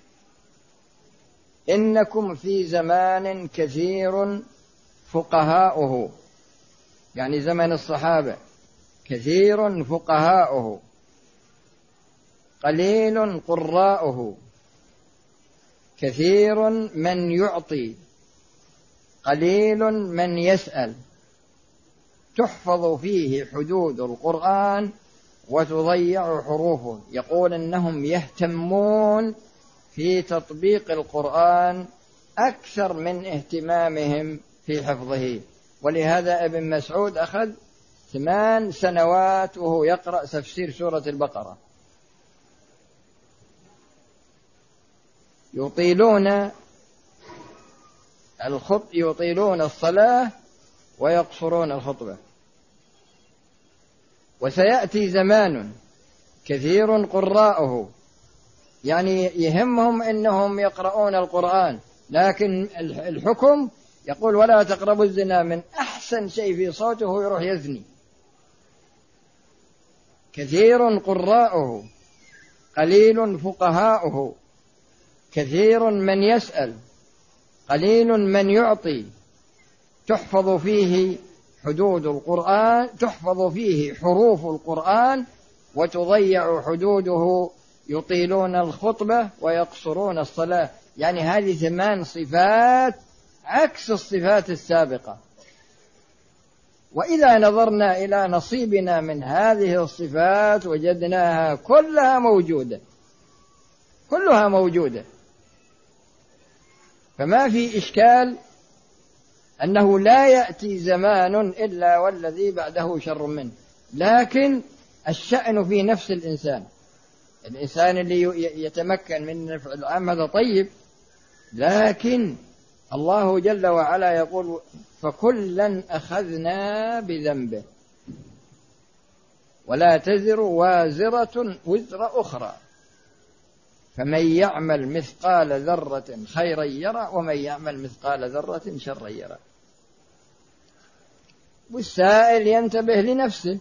إنكم في زمان كثير فقهاؤه، يعني زمن الصحابة، كثير فقهاؤه قليل قراؤه، كثير من يعطي قليل من يسأل، تحفظ فيه حدود القرآن وتضيع حروفه. يقول إنهم يهتمون في تطبيق القرآن أكثر من اهتمامهم في حفظه. ولهذا ابن مسعود أخذ ثمان سنوات وهو يقرأ تفسير سورة البقرة. يطيلون الخط يطيلون الصلاة ويقصرون الخطبة. وسيأتي زمان كثير قراءه، يعني يهمهم أنهم يقرؤون القرآن، لكن الحكم يقول: ولا تقربوا الزنا، من أحسن شيء في صوته يروح يزني. كثير قراءه قليل فقهاؤه، كثير من يسأل قليل من يعطي، تحفظ فيه حدود القرآن، تحفظ فيه حروف القرآن وتضيع حدوده، يطيلون الخطبة ويقصرون الصلاة. يعني هذه ثمان صفات عكس الصفات السابقة. وإذا نظرنا إلى نصيبنا من هذه الصفات وجدناها كلها موجودة، كلها موجودة، فما في إشكال أنه لا يأتي زمان إلا والذي بعده شر منه. لكن الشأن في نفس الإنسان، الإنسان اللي يتمكن من نفع العام هذا طيب، لكن الله جل وعلا يقول: فكلا أخذنا بذنبه ولا تزر وازرة وزر أخرى، فمن يعمل مثقال ذرة خيرا يرى ومن يعمل مثقال ذرة شرا يرى. والسائل ينتبه لنفسه.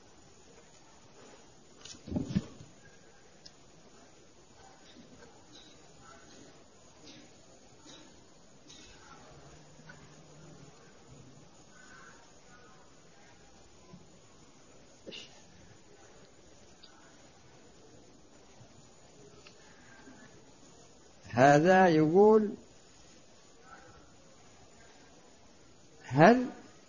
هذا يقول: هل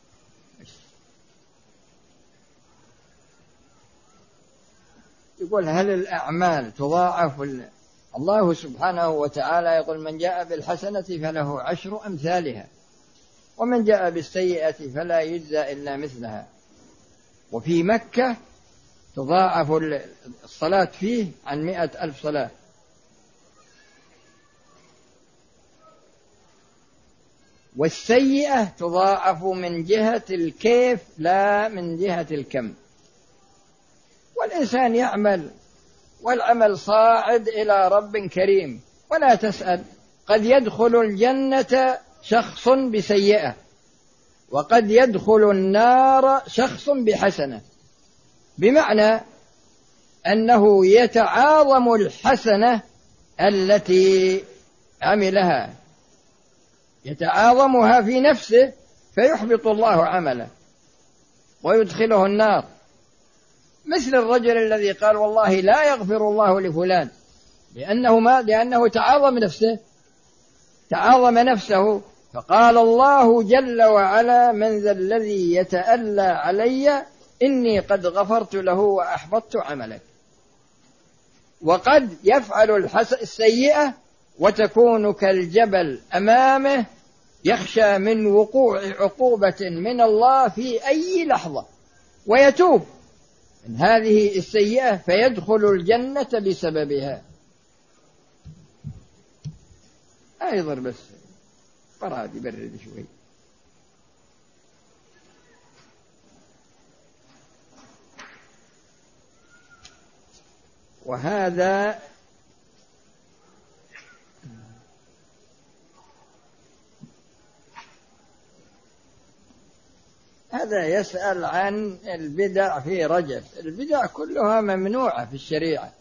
يقول هل الأعمال تضاعف؟ الله سبحانه وتعالى يقول: من جاء بالحسنة فله عشر أمثالها ومن جاء بالسيئة فلا يجزى إلا مثلها. وفي مكة تضاعف الصلاة فيه عن مئة ألف صلاة. والسيئة تضاعف من جهة الكيف لا من جهة الكم. والإنسان يعمل والعمل صاعد إلى رب كريم، ولا تسأل، قد يدخل الجنة شخص بسيئة وقد يدخل النار شخص بحسنة، بمعنى أنه يتعاظم الحسنة التي عملها، يتعاظمها في نفسه فيحبط الله عمله ويدخله النار. مثل الرجل الذي قال: والله لا يغفر الله لفلان، لأنه ما لأنه تعاظم نفسه تعاظم نفسه فقال الله جل وعلا: من ذا الذي يتألى علي إني قد غفرت له وأحبطت عملك. وقد يفعل السيئة وتكون كالجبل أمامه يخشى من وقوع عقوبة من الله في أي لحظة، ويتوب من هذه السيئة فيدخل الجنة بسببها. يضر، بس براد يبرد شوي. وهذا هذا يسأل عن البدع في رجب. البدع كلها ممنوعة في الشريعة،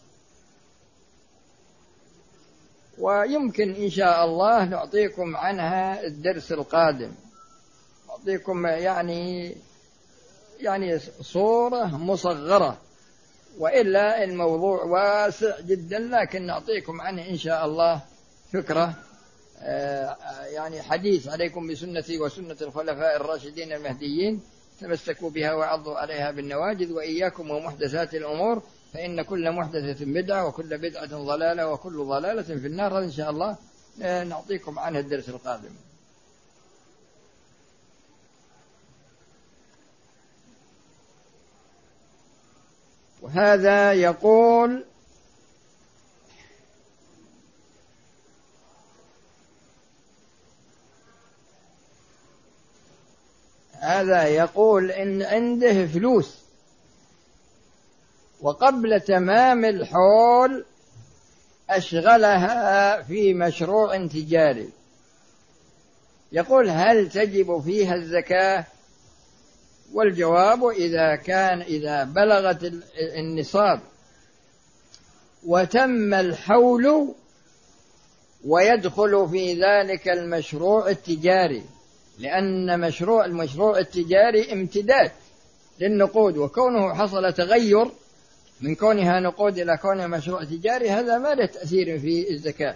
ويمكن إن شاء الله نعطيكم عنها الدرس القادم، نعطيكم يعني يعني صورة مصغرة، وإلا الموضوع واسع جدا، لكن نعطيكم عنه إن شاء الله فكرة، يعني حديث: عليكم بسنتي وسنة الخلفاء الراشدين المهديين، تمسكوا بها وعضوا عليها بالنواجذ، وإياكم ومحدثات الأمور، فإن كل محدثة بدعة وكل بدعة ضلالة وكل ضلالة في النار. هذا إن شاء الله نعطيكم عنه الدرس القادم. وهذا يقول: هذا يقول إن عنده فلوس، وقبل تمام الحول أشغلها في مشروع تجاري، يقول: هل تجب فيها الزكاة؟ والجواب: إذا كان إذا بلغت النصاب وتم الحول ويدخل في ذلك المشروع التجاري، لأن مشروع المشروع التجاري امتداد للنقود، وكونه حصل تغير من كونها نقود إلى كونها مشروع تجاري هذا ما له تأثير في الزكاة.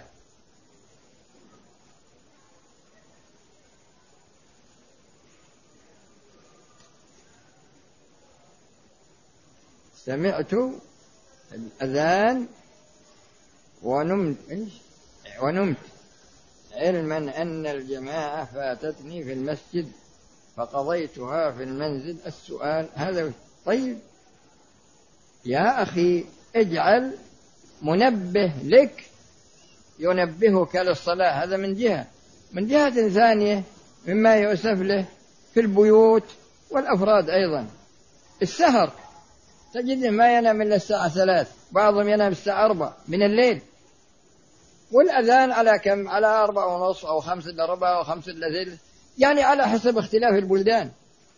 سمعت الأذان ونمت ونمت علما أن الجماعة فاتتني في المسجد فقضيتها في المنزل. السؤال هذا. طيب يا أخي، اجعل منبه لك ينبهك للصلاة، هذا من جهة. من جهة ثانية مما يؤسف له في البيوت والأفراد أيضا السهر، تجد ما ينام إلا الساعة ثلاث، بعضهم ينام الساعة أربع من الليل، والأذان على كم؟ على أربع ونصف أو خمس إلا ربع أو خمس إلا ثلث، يعني على حسب اختلاف البلدان.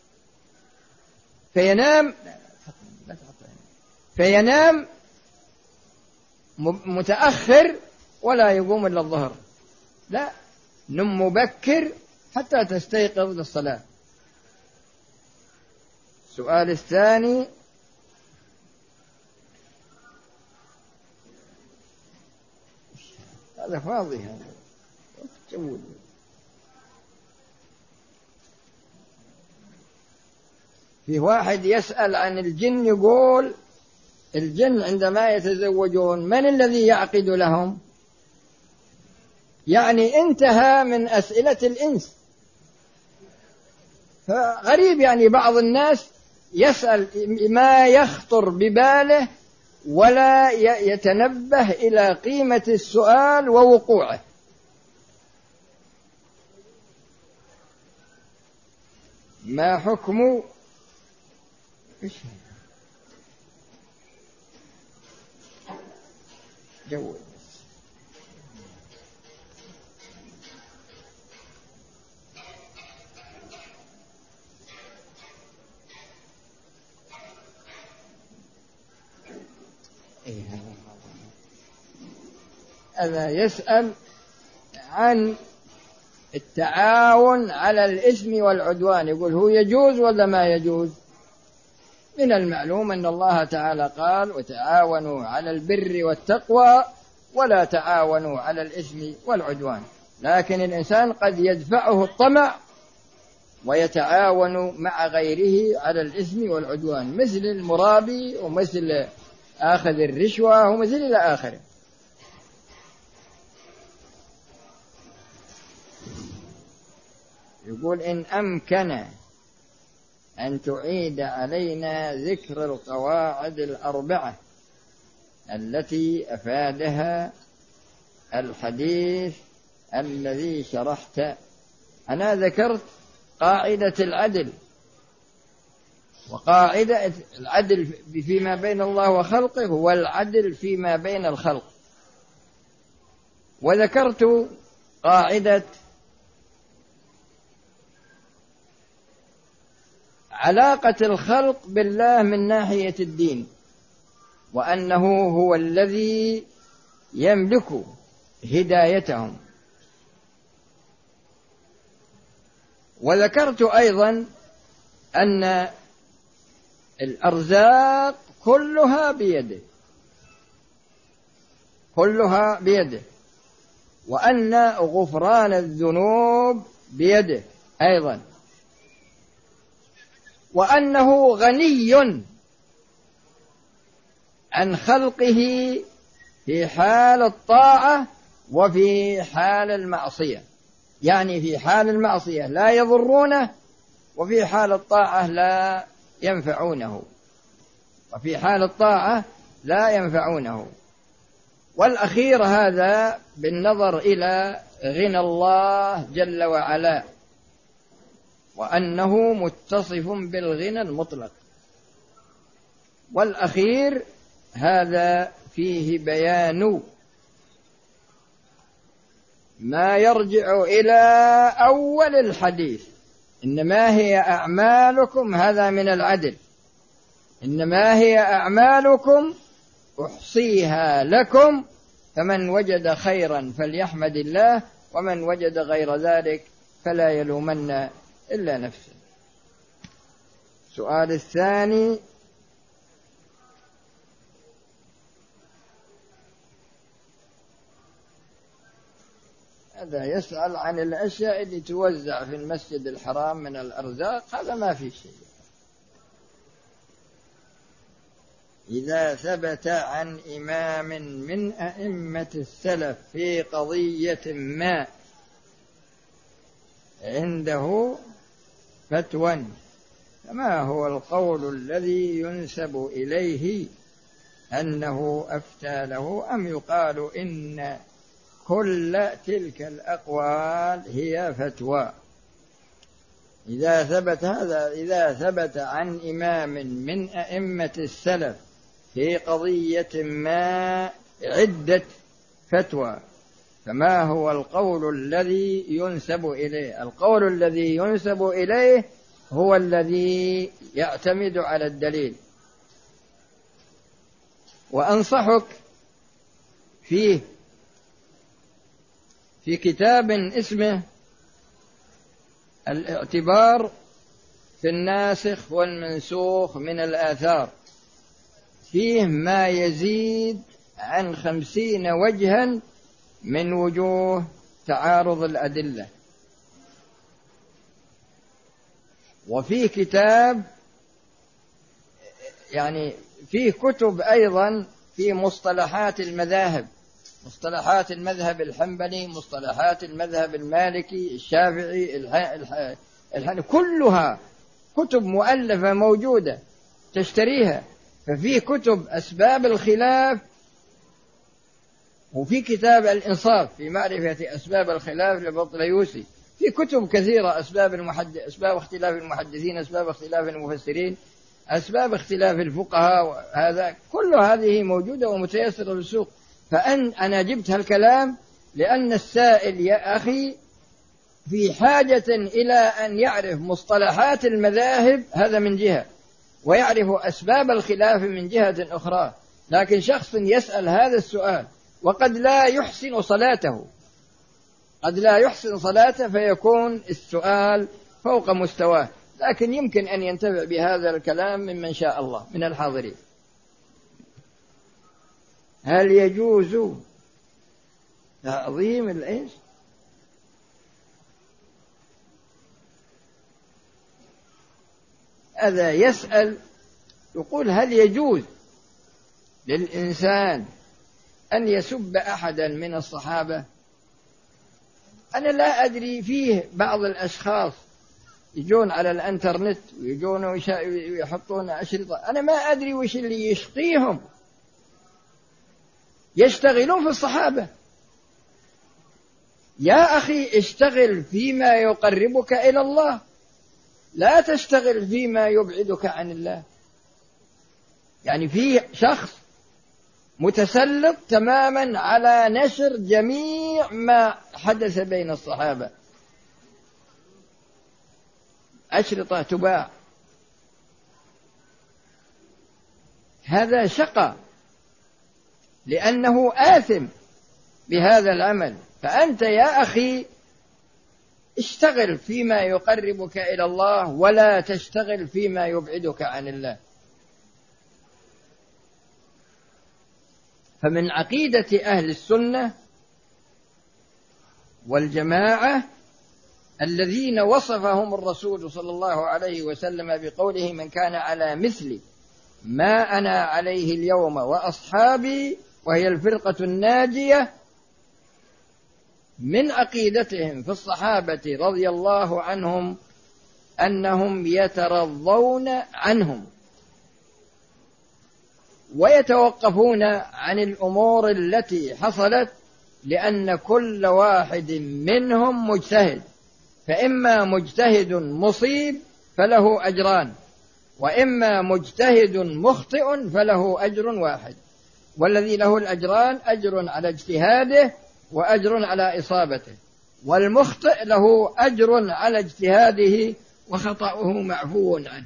فينام فينام متأخر ولا يقوم إلا الظهر. لا، نم مبكر حتى تستيقظ للصلاة. السؤال الثاني: هذا فاضي، هذا تقول. في واحد يسأل عن الجن، يقول: الجن عندما يتزوجون من الذي يعقد لهم؟ يعني انتهى من أسئلة الإنس. فغريب، يعني بعض الناس يسأل ما يخطر بباله ولا يتنبه إلى قيمة السؤال ووقوعه. ما حكم إيش جو هذا؟ يسأل عن التعاون على الإثم والعدوان، يقول: هو يجوز ولا ما يجوز؟ من المعلوم أن الله تعالى قال: وتعاونوا على البر والتقوى ولا تعاونوا على الإثم والعدوان. لكن الإنسان قد يدفعه الطمع ويتعاون مع غيره على الإثم والعدوان، مثل المرابي ومثل آخذ الرشوة ومثل إلى آخره. يقول: إن أمكن أن تعيد علينا ذكر القواعد الأربعة التي أفادها الحديث الذي شرحت. أنا ذكرت قاعدة العدل، وقاعدة العدل فيما بين الله وخلقه والعدل فيما بين الخلق، وذكرت قاعدة علاقة الخلق بالله من ناحية الدين، وأنه هو الذي يملك هدايتهم. وذكرت أيضا أن الأرزاق كلها بيده، كلها بيده، وأن غفران الذنوب بيده أيضا، وأنه غني عن خلقه في حال الطاعة وفي حال المعصية. يعني في حال المعصية لا يضرونه، وفي حال الطاعة لا ينفعونه، وفي حال الطاعة لا ينفعونه. والأخير هذا بالنظر إلى غنى الله جل وعلا، وأنه متصف بالغنى المطلق. والأخير هذا فيه بيان ما يرجع إلى أول الحديث: إنما هي أعمالكم، هذا من العدل، إنما هي أعمالكم أحصيها لكم، فمن وجد خيرا فليحمد الله، ومن وجد غير ذلك فلا يلومن إلا نفسه. السؤال الثاني: هذا يسأل عن الأشياء اللي توزع في المسجد الحرام من الأرزاق. هذا ما في شيء. إذا ثبت عن إمام من أئمة السلف في قضية ما عنده فتوى، فما هو القول الذي ينسب إليه أنه أفتى له، أم يقال إن كل تلك الأقوال هي فتوى؟ إذا ثبت هذا إذا ثبت عن إمام من أئمة السلف في قضية ما عدة فتوى، فما هو القول الذي ينسب إليه؟ القول الذي ينسب إليه هو الذي يعتمد على الدليل. وأنصحك فيه في كتاب اسمه الاعتبار في الناسخ والمنسوخ من الآثار، فيه ما يزيد عن خمسين وجها من وجوه تعارض الأدلة. وفي كتاب يعني فيه كتب أيضا في مصطلحات المذاهب، مصطلحات المذهب الحنبلي، مصطلحات المذهب المالكي، الشافعي، الحنفي، كلها كتب مؤلفة موجودة تشتريها. ففي كتب أسباب الخلاف، وفي كتاب الإنصاف في معرفة أسباب الخلاف لبطليوسي، في كتب كثيرة: أسباب المحد... أسباب اختلاف المحدثين، أسباب اختلاف المفسرين، أسباب اختلاف الفقهاء، هذا كل هذه موجودة ومتيسرة في السوق. فأن أنا جبت هالكلام لأن السائل يا أخي في حاجة إلى أن يعرف مصطلحات المذاهب، هذا من جهة، ويعرف أسباب الخلاف من جهة أخرى. لكن شخص يسأل هذا السؤال وقد لا يحسن صلاته، قد لا يحسن صلاته، فيكون السؤال فوق مستواه، لكن يمكن أن ينتفع بهذا الكلام ممن شاء الله من الحاضرين. هل يجوز تعظيم الإيش؟ هذا يسأل يقول: هل يجوز للإنسان أن يسب أحدا من الصحابة؟ أنا لا أدري، فيه بعض الأشخاص يجون على الانترنت ويجون ويحطون أشرطة، أنا ما أدري وش اللي يشقيهم، يشتغلون في الصحابة يا أخي اشتغل فيما يقربك إلى الله، لا تشتغل فيما يبعدك عن الله. يعني في شخص متسلط تماما على نشر جميع ما حدث بين الصحابة، أشرطة تباع، هذا شقى لأنه آثم بهذا العمل. فأنت يا أخي اشتغل فيما يقربك إلى الله ولا تشتغل فيما يبعدك عن الله. فمن عقيدة أهل السنة والجماعة الذين وصفهم الرسول صلى الله عليه وسلم بقوله: من كان على مثل ما أنا عليه اليوم وأصحابي، وهي الفرقة الناجية. من عقيدتهم في الصحابة رضي الله عنهم أنهم يترضون عنهم ويتوقفون عن الأمور التي حصلت، لأن كل واحد منهم مجتهد، فإما مجتهد مصيب فله أجران، وإما مجتهد مخطئ فله أجر واحد، والذي له الأجران أجر على اجتهاده وأجر على إصابته، والمخطئ له أجر على اجتهاده وخطأه معفو عنه.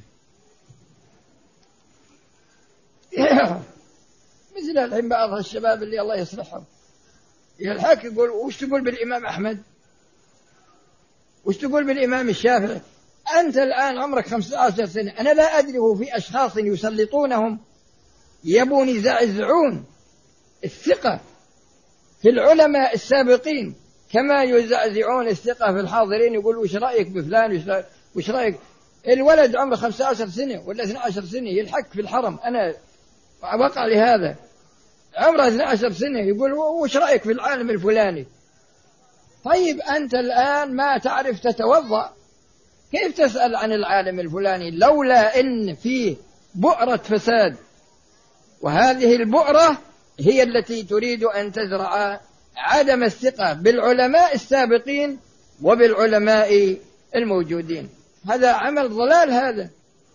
مثل الحين بعض الشباب اللي الله يصلحهم يلحق يقول: وش تقول بالإمام أحمد؟ وش تقول بالإمام الشافعي؟ أنت الآن عمرك خمسة عشر سنة، أنا لا أدري في أشخاص يسلطونهم يبون يزعزعون الثقة في العلماء السابقين كما يزعزعون الثقة في الحاضرين. يقول: وش رأيك بفلان؟ وش رأيك؟ الولد عمره خمسة عشر سنة ولا اثنى عشر سنة يلحق في الحرم، أنا وقع لهذا عمره اثنى عشر سنة يقول: وش رأيك في العالم الفلاني؟ طيب أنت الآن ما تعرف تتوضأ، كيف تسأل عن العالم الفلاني؟ لولا إن فيه بؤرة فساد، وهذه البؤرة هي التي تريد أن تزرع عدم الثقة بالعلماء السابقين وبالعلماء الموجودين. هذا عمل ضلال، هذا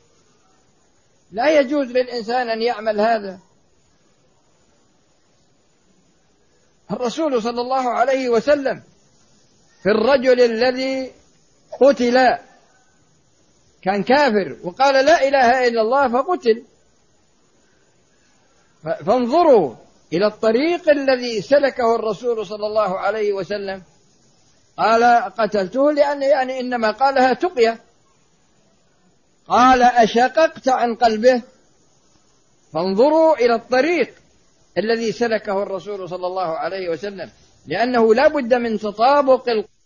لا يجوز للإنسان أن يعمل هذا. الرسول صلى الله عليه وسلم في الرجل الذي قتل كان كافر وقال: لا إله إلا الله، فقتل. فانظروا إلى الطريق الذي سلكه الرسول صلى الله عليه وسلم. قال: قتلته لأن يعني إنما قالها تقية. قال: أشققت عن قلبه؟ فانظروا إلى الطريق الذي سلكه الرسول صلى الله عليه وسلم، لأنه لا بد من تطابق